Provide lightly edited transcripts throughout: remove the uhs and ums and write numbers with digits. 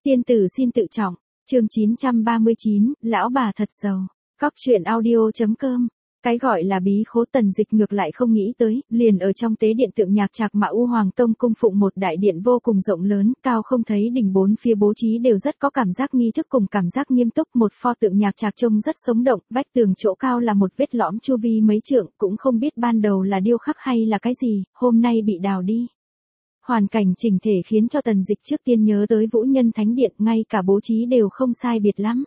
Tiên tử xin tự trọng, chương 939, lão bà thật giàu. Cóc truyện audio.com. Cái gọi là bí khố Tần Dịch ngược lại không nghĩ tới, liền ở trong tế điện tượng nhạc Trạc Mã U Hoàng Tông cung phụng một đại điện vô cùng rộng lớn, cao không thấy đỉnh, bốn phía bố trí đều rất có cảm giác nghi thức cùng cảm giác nghiêm túc, một pho tượng nhạc Trạc trông rất sống động, vách tường chỗ cao là một vết lõm chu vi mấy trượng, cũng không biết ban đầu là điêu khắc hay là cái gì, hôm nay bị đào đi. Hoàn cảnh chỉnh thể khiến cho Tần Dịch trước tiên nhớ tới Vũ Nhân Thánh Điện, ngay cả bố trí đều không sai biệt lắm.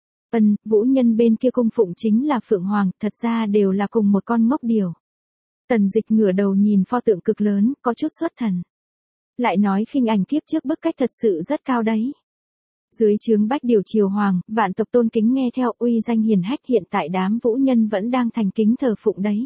Vũ Nhân bên kia cung phụng chính là Phượng Hoàng, thật ra đều là cùng một con ngốc điểu. Tần Dịch ngửa đầu nhìn pho tượng cực lớn, có chút xuất thần. Lại nói khinh ảnh kiếp trước bức cách thật sự rất cao đấy. Dưới trướng Bách Điểu Triều Hoàng, vạn tộc tôn kính nghe theo, uy danh hiển hách, hiện tại đám Vũ Nhân vẫn đang thành kính thờ phụng đấy.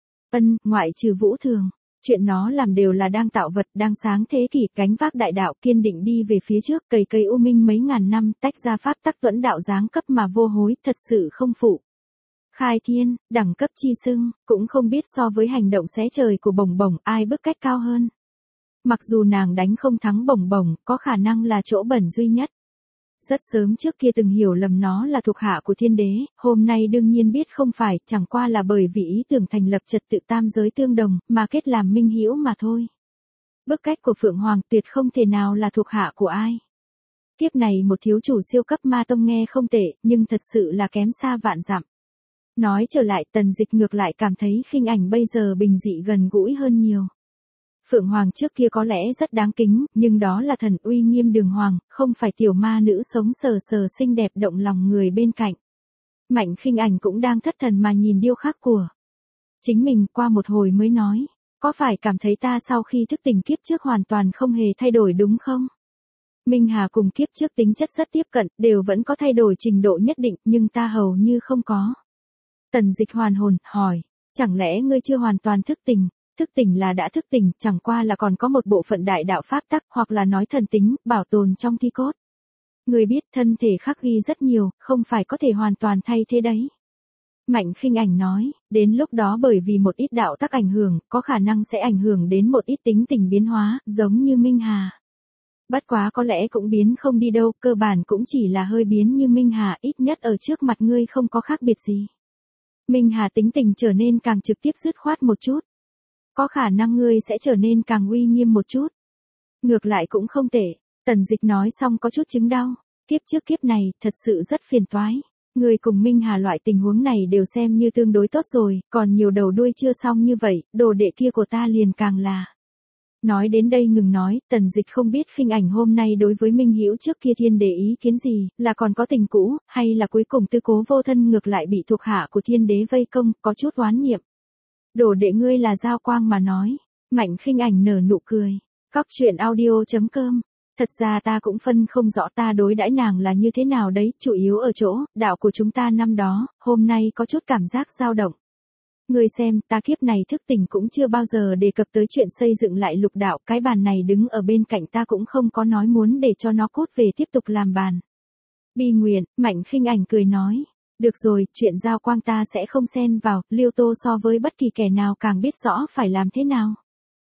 Ngoại trừ Vũ Thường. Chuyện nó làm đều là đang tạo vật, đang sáng thế kỷ, gánh vác đại đạo, kiên định đi về phía trước, cày cây u minh mấy ngàn năm, tách ra pháp tắc tuẫn đạo giáng cấp mà vô hối, thật sự không phụ. Khai thiên, đẳng cấp chi xưng, cũng không biết so với hành động xé trời của Bồng Bồng, ai bức cách cao hơn. Mặc dù nàng đánh không thắng Bồng Bồng, có khả năng là chỗ bẩn duy nhất. Rất sớm trước kia từng hiểu lầm nó là thuộc hạ của thiên đế, hôm nay đương nhiên biết không phải, chẳng qua là bởi vì ý tưởng thành lập trật tự tam giới tương đồng, mà kết làm minh hữu mà thôi. Bức cách của Phượng Hoàng tuyệt không thể nào là thuộc hạ của ai. Kiếp này một thiếu chủ siêu cấp ma tông nghe không tệ, nhưng thật sự là kém xa vạn dặm. Nói trở lại, Tần Dịch ngược lại cảm thấy khinh ảnh bây giờ bình dị gần gũi hơn nhiều. Phượng Hoàng trước kia có lẽ rất đáng kính, nhưng đó là thần uy nghiêm đường hoàng, không phải tiểu ma nữ sống sờ sờ xinh đẹp động lòng người bên cạnh. Mạnh khinh ảnh cũng đang thất thần mà nhìn điêu khắc của chính mình, qua một hồi mới nói, có phải cảm thấy ta sau khi thức tỉnh kiếp trước hoàn toàn không hề thay đổi đúng không? Minh Hà cùng kiếp trước tính chất rất tiếp cận, đều vẫn có thay đổi trình độ nhất định, nhưng ta hầu như không có. Tần Dịch hoàn hồn, hỏi, chẳng lẽ ngươi chưa hoàn toàn thức tỉnh? Thức tỉnh là đã thức tỉnh, chẳng qua là còn có một bộ phận đại đạo pháp tắc, hoặc là nói thần tính, bảo tồn trong thi cốt. Người biết thân thể khắc ghi rất nhiều, không phải có thể hoàn toàn thay thế đấy. Mạnh khinh ảnh nói, đến lúc đó bởi vì một ít đạo tắc ảnh hưởng, có khả năng sẽ ảnh hưởng đến một ít tính tình biến hóa, giống như Minh Hà. Bất quá có lẽ cũng biến không đi đâu, cơ bản cũng chỉ là hơi biến như Minh Hà, ít nhất ở trước mặt ngươi không có khác biệt gì. Minh Hà tính tình trở nên càng trực tiếp dứt khoát một chút. Có khả năng ngươi sẽ trở nên càng uy nghiêm một chút. Ngược lại cũng không tệ. Tần Dịch nói xong có chút chứng đau. Kiếp trước kiếp này, thật sự rất phiền toái. Ngươi cùng Minh Hà loại tình huống này đều xem như tương đối tốt rồi, còn nhiều đầu đuôi chưa xong như vậy, đồ đệ kia của ta liền càng là. Nói đến đây ngừng nói, Tần Dịch không biết khinh ảnh hôm nay đối với Minh Hữu trước kia thiên để ý kiến gì, là còn có tình cũ, hay là cuối cùng tư cố vô thân ngược lại bị thuộc hạ của thiên đế vây công, có chút oán niệm. Đồ đệ ngươi là Giao Quang mà nói. Mạnh khinh ảnh nở nụ cười. Cóc truyện audio.com. Thật ra ta cũng phân không rõ ta đối đãi nàng là như thế nào đấy, chủ yếu ở chỗ, đạo của chúng ta năm đó, hôm nay có chút cảm giác dao động. Ngươi xem, ta kiếp này thức tỉnh cũng chưa bao giờ đề cập tới chuyện xây dựng lại lục đạo, cái bàn này đứng ở bên cạnh ta cũng không có nói muốn để cho nó cốt về tiếp tục làm bàn. Bi nguyện, Mạnh khinh ảnh cười nói. Được rồi, chuyện Giao Quang ta sẽ không xen vào, Liêu Tô so với bất kỳ kẻ nào càng biết rõ phải làm thế nào.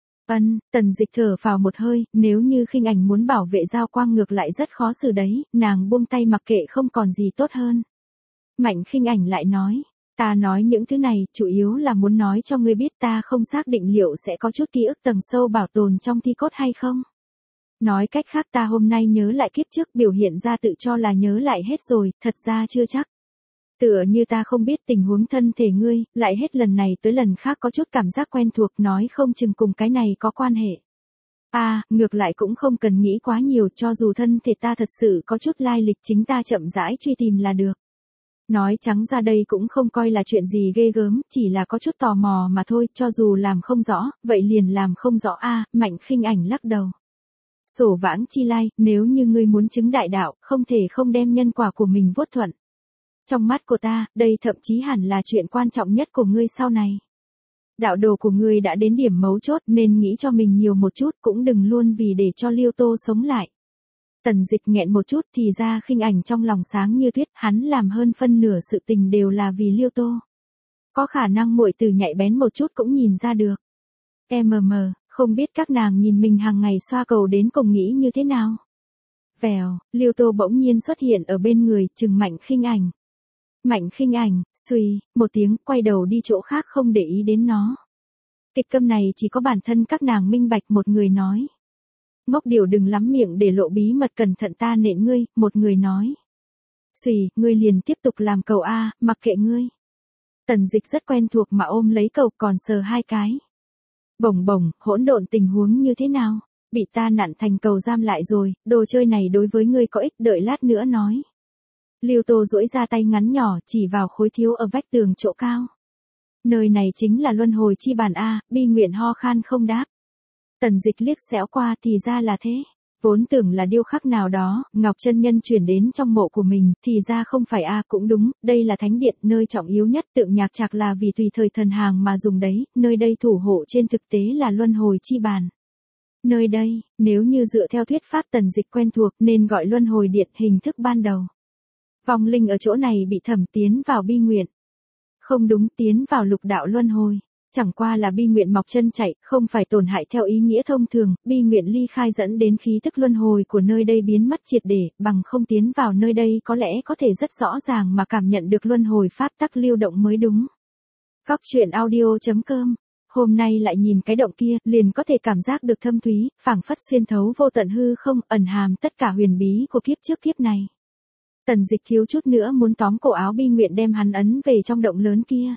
Tần Dịch thở phào một hơi, nếu như khinh ảnh muốn bảo vệ Giao Quang ngược lại rất khó xử đấy, nàng buông tay mặc kệ không còn gì tốt hơn. Mạnh khinh ảnh lại nói, ta nói những thứ này, chủ yếu là muốn nói cho ngươi biết ta không xác định liệu sẽ có chút ký ức tầng sâu bảo tồn trong thi cốt hay không. Nói cách khác ta hôm nay nhớ lại kiếp trước biểu hiện ra tự cho là nhớ lại hết rồi, thật ra chưa chắc. Tựa như ta không biết tình huống thân thể ngươi, lại hết lần này tới lần khác có chút cảm giác quen thuộc, nói không chừng cùng cái này có quan hệ. Ngược lại cũng không cần nghĩ quá nhiều, cho dù thân thể ta thật sự có chút lai lịch, chính ta chậm rãi truy tìm là được. Nói trắng ra đây cũng không coi là chuyện gì ghê gớm, chỉ là có chút tò mò mà thôi, cho dù làm không rõ, vậy liền làm không rõ. Mạnh khinh ảnh lắc đầu. Sổ vãng chi lai, nếu như ngươi muốn chứng đại đạo, không thể không đem nhân quả của mình vuốt thuận. Trong mắt của ta, đây thậm chí hẳn là chuyện quan trọng nhất của ngươi sau này. Đạo đồ của ngươi đã đến điểm mấu chốt nên nghĩ cho mình nhiều một chút, cũng đừng luôn vì để cho Liêu Tô sống lại. Tần Dịch nghẹn một chút, thì ra khinh ảnh trong lòng sáng như tuyết, hắn làm hơn phân nửa sự tình đều là vì Liêu Tô. Có khả năng muội tử nhạy bén một chút cũng nhìn ra được. Không biết các nàng nhìn mình hàng ngày xoa cầu đến cùng nghĩ như thế nào. Vèo, Lưu Tô bỗng nhiên xuất hiện ở bên người, chừng Mạnh Khinh Ảnh. Mạnh Khinh Ảnh, suy, một tiếng, quay đầu đi chỗ khác không để ý đến nó. Kịch câm này chỉ có bản thân các nàng minh bạch, một người nói. Ngốc điều đừng lắm miệng để lộ bí mật, cẩn thận ta nện ngươi, một người nói. Xùy, ngươi liền tiếp tục làm cầu A, mặc kệ ngươi. Tần Dịch rất quen thuộc mà ôm lấy cầu còn sờ hai cái. Bổng bổng, hỗn độn tình huống như thế nào? Bị ta nặn thành cầu giam lại rồi, đồ chơi này đối với ngươi có ích, đợi lát nữa nói. Lưu Tô duỗi ra tay ngắn nhỏ chỉ vào khối thiếu ở vách tường chỗ cao. Nơi này chính là luân hồi chi bàn A, Bi Nguyện ho khan không đáp. Tần Dịch liếc xéo qua thì ra là thế. Vốn tưởng là điêu khắc nào đó, Ngọc chân nhân chuyển đến trong mộ của mình, thì ra không phải A, cũng đúng, đây là thánh điện, nơi trọng yếu nhất, tượng nhạc trạc là vì tùy thời thần hàng mà dùng đấy, nơi đây thủ hộ trên thực tế là luân hồi chi bàn. Nơi đây, nếu như dựa theo thuyết pháp Tần Dịch quen thuộc nên gọi luân hồi điện, hình thức ban đầu. Vong linh ở chỗ này bị thẩm tiến vào bi nguyện. Không đúng, tiến vào lục đạo luân hồi. Chẳng qua là bi nguyện mọc chân chạy, không phải tổn hại theo ý nghĩa thông thường, bi nguyện ly khai dẫn đến khí tức luân hồi của nơi đây biến mất triệt để, bằng không tiến vào nơi đây có lẽ có thể rất rõ ràng mà cảm nhận được luân hồi pháp tắc lưu động mới đúng. Góc truyện audio.com. Hôm nay lại nhìn cái động kia, liền có thể cảm giác được thâm thúy, phảng phất xuyên thấu vô tận hư không, ẩn hàm tất cả huyền bí của kiếp trước kiếp này. Tần Dịch thiếu chút nữa muốn tóm cổ áo bi nguyện đem hắn ấn về trong động lớn kia.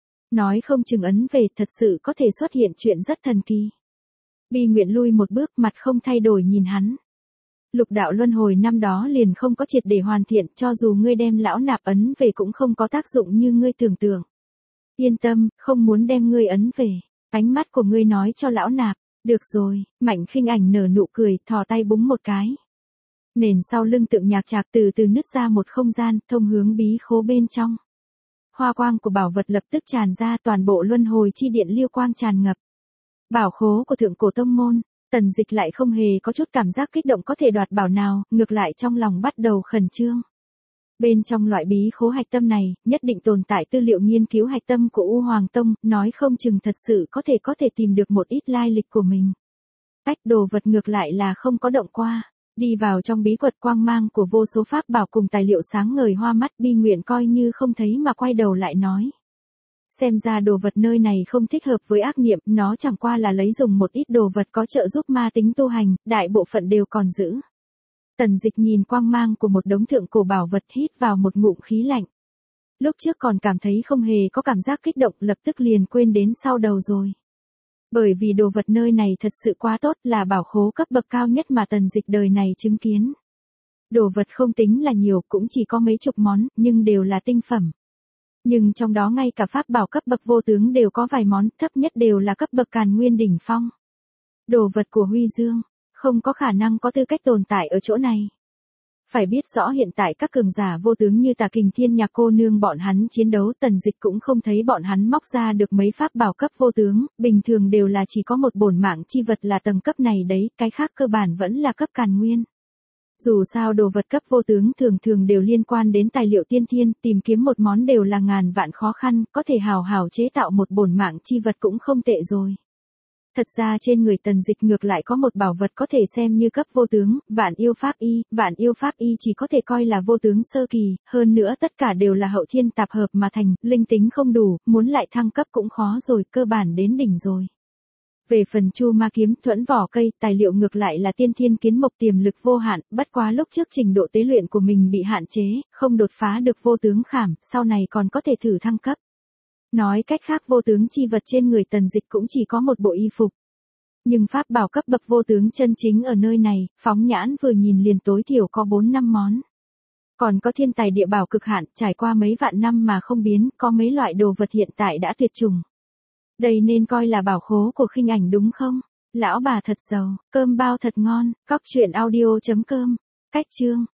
Nói không chừng ấn về thật sự có thể xuất hiện chuyện rất thần kỳ. Bi nguyện lui một bước, mặt không thay đổi nhìn hắn. Lục đạo luân hồi năm đó liền không có triệt để hoàn thiện, cho dù ngươi đem lão nạp ấn về cũng không có tác dụng như ngươi tưởng tượng. Yên tâm, không muốn đem ngươi ấn về. Ánh mắt của ngươi nói cho lão nạp. Được rồi, Mạnh Khinh Ảnh nở nụ cười, thò tay búng một cái. Nền sau lưng tượng nhạc trạc từ từ nứt ra một không gian, thông hướng bí khố bên trong. Hoa quang của bảo vật lập tức tràn ra, toàn bộ luân hồi chi điện liêu quang tràn ngập. Bảo khố của thượng cổ tông môn, Tần Dịch lại không hề có chút cảm giác kích động có thể đoạt bảo nào, ngược lại trong lòng bắt đầu khẩn trương. Bên trong loại bí khố hạch tâm này, nhất định tồn tại tư liệu nghiên cứu hạch tâm của U Hoàng Tông, nói không chừng thật sự có thể tìm được một ít lai lịch của mình. Đồ vật ngược lại là không có động qua. Đi vào trong bí quật, quang mang của vô số pháp bảo cùng tài liệu sáng ngời hoa mắt, bi nguyện coi như không thấy mà quay đầu lại nói. Xem ra đồ vật nơi này không thích hợp với ác niệm, nó chẳng qua là lấy dùng một ít đồ vật có trợ giúp ma tính tu hành, đại bộ phận đều còn giữ. Tần Dịch nhìn quang mang của một đống thượng cổ bảo vật, hít vào một ngụm khí lạnh. Lúc trước còn cảm thấy không hề có cảm giác kích động, lập tức liền quên đến sau đầu rồi. Bởi vì đồ vật nơi này thật sự quá tốt, là bảo khố cấp bậc cao nhất mà Tần Dịch đời này chứng kiến. Đồ vật không tính là nhiều, cũng chỉ có mấy chục món, nhưng đều là tinh phẩm. Nhưng trong đó ngay cả pháp bảo cấp bậc vô tướng đều có vài món, thấp nhất đều là cấp bậc Càn Nguyên đỉnh phong. Đồ vật của Huy Dương, không có khả năng có tư cách tồn tại ở chỗ này. Phải biết rõ hiện tại các cường giả vô tướng như Tà Kình Thiên Nhạc cô nương bọn hắn chiến đấu, Tần Dịch cũng không thấy bọn hắn móc ra được mấy pháp bảo cấp vô tướng, bình thường đều là chỉ có một bổn mạng chi vật là tầng cấp này đấy, cái khác cơ bản vẫn là cấp Càn Nguyên. Dù sao đồ vật cấp vô tướng thường đều liên quan đến tài liệu tiên thiên, tìm kiếm một món đều là ngàn vạn khó khăn, có thể hào hào chế tạo một bổn mạng chi vật cũng không tệ rồi. Thật ra trên người Tần Dịch ngược lại có một bảo vật có thể xem như cấp vô tướng, Vạn Yêu Pháp Y chỉ có thể coi là vô tướng sơ kỳ, hơn nữa tất cả đều là hậu thiên tạp hợp mà thành, linh tính không đủ, muốn lại thăng cấp cũng khó rồi, cơ bản đến đỉnh rồi. Về phần Chu Ma kiếm, thuẫn vỏ cây, tài liệu ngược lại là tiên thiên kiến mộc tiềm lực vô hạn, bất quá lúc trước trình độ tế luyện của mình bị hạn chế, không đột phá được vô tướng khảm, sau này còn có thể thử thăng cấp. Nói cách khác vô tướng chi vật trên người Tần Dịch cũng chỉ có một bộ y phục. Nhưng pháp bảo cấp bậc vô tướng chân chính ở nơi này, phóng nhãn vừa nhìn liền tối thiểu có 4-5 món. Còn có thiên tài địa bảo cực hạn, trải qua mấy vạn năm mà không biến, có mấy loại đồ vật hiện tại đã tuyệt chủng. Đây nên coi là bảo khố của Khinh Ảnh đúng không? Lão bà thật giàu, cơm bao thật ngon, cóc truyện audio.com. Cách chương